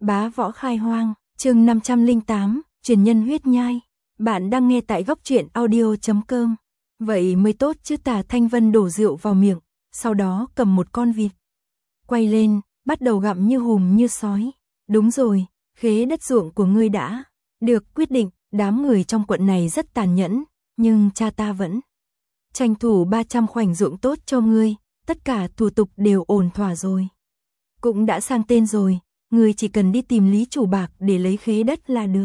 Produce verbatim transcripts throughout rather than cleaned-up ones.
Bá võ khai hoang, chương năm trăm lẻ tám, truyền nhân huyết nhai. Bạn đang nghe tại góc truyện audio chấm com. Vậy mới tốt chứ. Tả Thanh Vân đổ rượu vào miệng, sau đó cầm một con vịt. Quay lên, bắt đầu gặm như hùm như sói. Đúng rồi, khế đất ruộng của ngươi đã được quyết định. Đám người trong quận này rất tàn nhẫn, nhưng cha ta vẫn tranh thủ ba trăm khoảnh ruộng tốt cho ngươi. Tất cả thủ tục đều ổn thỏa rồi. Cũng đã sang tên rồi, ngươi chỉ cần đi tìm Lý chủ bạc để lấy khế đất là được.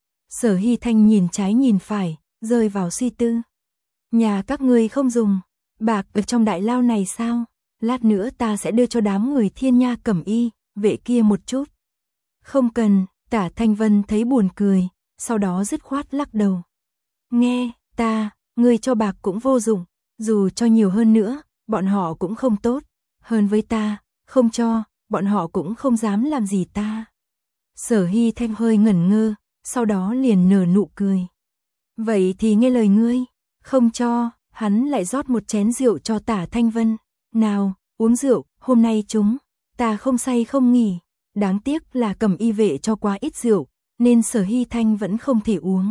Sở Hy Thanh nhìn trái nhìn phải, rơi vào suy tư. Nhà các ngươi không dùng bạc ở trong đại lao này sao? Lát nữa ta sẽ đưa cho đám người Thiên Nha Cẩm Y vệ kia một chút. Không cần. Tả Thanh Vân thấy buồn cười, sau đó dứt khoát lắc đầu. Nghe ta, ngươi cho bạc cũng vô dụng, dù cho nhiều hơn nữa, bọn họ cũng không tốt hơn với ta, không cho, bọn họ cũng không dám làm gì ta. Sở Hy Thanh hơi ngẩn ngơ, sau đó liền nở nụ cười. Vậy thì nghe lời ngươi, không cho. Hắn lại rót một chén rượu cho Tả Thanh Vân. Nào, uống rượu, hôm nay chúng ta không say không nghỉ. Đáng tiếc là Cẩm Y vệ cho quá ít rượu, nên Sở Hy Thanh vẫn không thể uống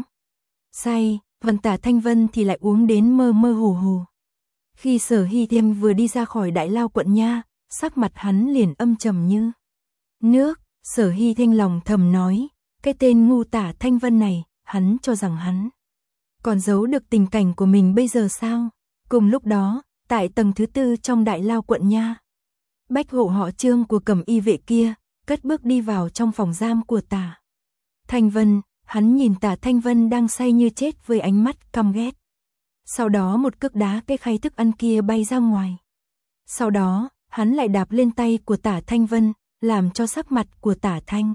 say, còn Tả Thanh Vân thì lại uống đến mơ mơ hồ hồ. Khi Sở Hy Thanh vừa đi ra khỏi đại lao quận nha, sắc mặt hắn liền âm trầm như nước. Sở Hy Thanh lòng thầm nói, cái tên ngu Tả Thanh Vân này, hắn cho rằng hắn còn giấu được tình cảnh của mình bây giờ sao? Cùng lúc đó, tại tầng thứ tư trong đại lao quận nha, bách hộ họ Trương của Cẩm Y vệ kia cất bước đi vào trong phòng giam của Tả Thanh Vân. Hắn nhìn Tả Thanh Vân đang say như chết với ánh mắt căm ghét. Sau đó một cước đá cái khay thức ăn kia bay ra ngoài. Sau đó, hắn lại đạp lên tay của Tả Thanh Vân, làm cho sắc mặt của Tả Thanh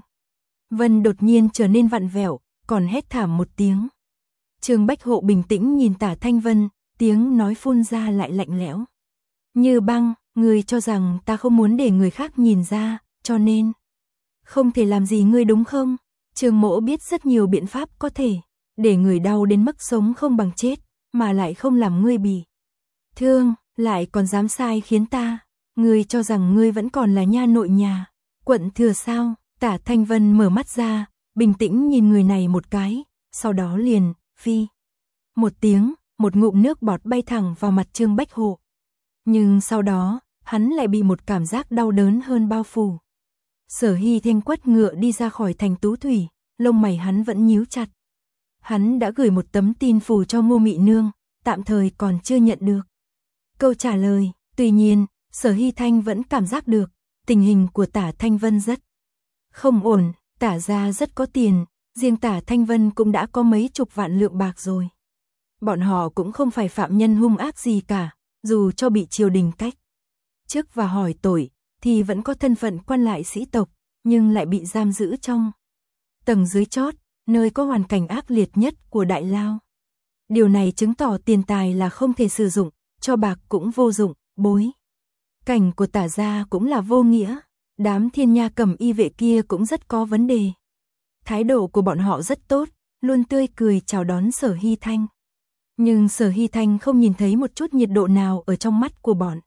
Vân đột nhiên trở nên vặn vẹo, còn hét thảm một tiếng. Trương Bách Hộ bình tĩnh nhìn Tả Thanh Vân, tiếng nói phun ra lại lạnh lẽo như băng. Ngươi cho rằng ta không muốn để người khác nhìn ra, cho nên không thể làm gì ngươi đúng không? Trương Mỗ biết rất nhiều biện pháp có thể để người đau đến mức sống không bằng chết, mà lại không làm ngươi bị thương, lại còn dám sai khiến ta. Ngươi cho rằng ngươi vẫn còn là nha nội nhà quận thừa sao? Tả Thanh Vân mở mắt ra, bình tĩnh nhìn người này một cái, sau đó liền phi một tiếng, một ngụm nước bọt bay thẳng vào mặt Trương Bách Hộ. Nhưng sau đó, hắn lại bị một cảm giác đau đớn hơn bao phủ. Sở Hy Thanh quất ngựa đi ra khỏi thành Tú Thủy, lông mày hắn vẫn nhíu chặt. Hắn đã gửi một tấm tin phù cho Ngô Mị Nương, tạm thời còn chưa nhận được câu trả lời. Tuy nhiên, Sở Hy Thanh vẫn cảm giác được tình hình của Tả Thanh Vân rất không ổn. Tả gia rất có tiền, riêng Tả Thanh Vân cũng đã có mấy chục vạn lượng bạc rồi. Bọn họ cũng không phải phạm nhân hung ác gì cả, dù cho bị triều đình cách chức và hỏi tội, thì vẫn có thân phận quan lại sĩ tộc, nhưng lại bị giam giữ trong tầng dưới chót, nơi có hoàn cảnh ác liệt nhất của đại lao. Điều này chứng tỏ tiền tài là không thể sử dụng, cho bạc cũng vô dụng, bối cảnh của Tả gia cũng là vô nghĩa. Đám Thiên Nha Cẩm Y vệ kia cũng rất có vấn đề. Thái độ của bọn họ rất tốt, luôn tươi cười chào đón Sở Hy Thanh. Nhưng Sở Hy Thanh không nhìn thấy một chút nhiệt độ nào ở trong mắt của bọn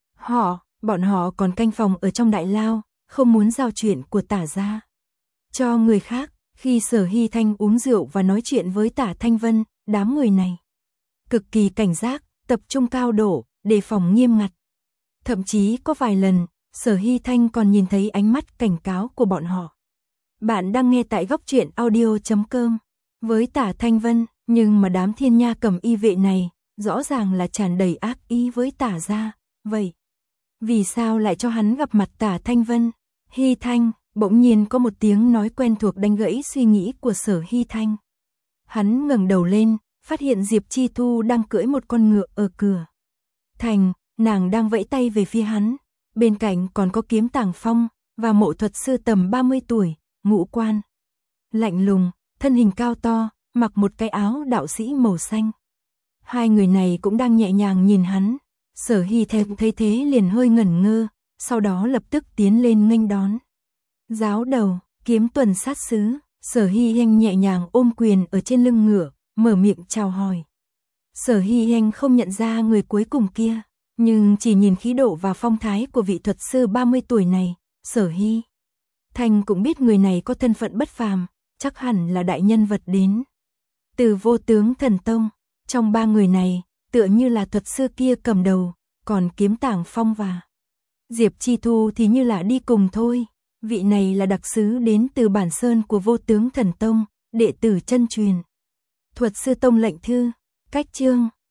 họ. Bọn họ còn canh phòng ở trong đại lao, không muốn giao chuyện của Tả gia cho người khác. Khi Sở Hy Thanh uống rượu và nói chuyện với Tả Thanh Vân, đám người này cực kỳ cảnh giác, tập trung cao độ, đề phòng nghiêm ngặt. Thậm chí có vài lần, Sở Hy Thanh còn nhìn thấy ánh mắt cảnh cáo của bọn họ. Bạn đang nghe tại góc truyện audio chấm com. Với Tả Thanh Vân, nhưng mà đám Thiên Nha Cẩm Y vệ này rõ ràng là tràn đầy ác ý với Tả gia. Vậy vì sao lại cho hắn gặp mặt Tả Thanh Vân? Hy Thanh, bỗng nhiên có một tiếng nói quen thuộc đánh gãy suy nghĩ của Sở Hy Thanh. Hắn ngẩng đầu lên, phát hiện Diệp Chi Thu đang cưỡi một con ngựa ở cửa thành, nàng đang vẫy tay về phía hắn. Bên cạnh còn có Kiếm Tàng Phong và Mộ thuật sư tầm ba mươi tuổi, ngũ quan lạnh lùng, thân hình cao to, mặc một cái áo đạo sĩ màu xanh. Hai người này cũng đang nhẹ nhàng nhìn hắn. Sở Hy Thanh thấy thế liền hơi ngẩn ngơ, sau đó lập tức tiến lên nghênh đón. Giáo đầu, Kiếm Tuần sát sứ. Sở Hy Thanh nhẹ nhàng ôm quyền ở trên lưng ngựa, mở miệng chào hỏi. Sở Hy Thanh không nhận ra người cuối cùng kia, nhưng chỉ nhìn khí độ và phong thái của vị thuật sư ba mươi tuổi này, Sở Hy Thanh cũng biết người này có thân phận bất phàm, chắc hẳn là đại nhân vật đến từ Vô Tướng Thần Tông. Trong ba người này, tựa như là thuật sư kia cầm đầu, còn Kiếm Tàng Phong và Diệp Chi Thu thì như là đi cùng thôi. Vị này là đặc sứ đến từ bản sơn của Vô Tướng Thần Tông, đệ tử chân truyền thuật sư tông lệnh thư. Cách chương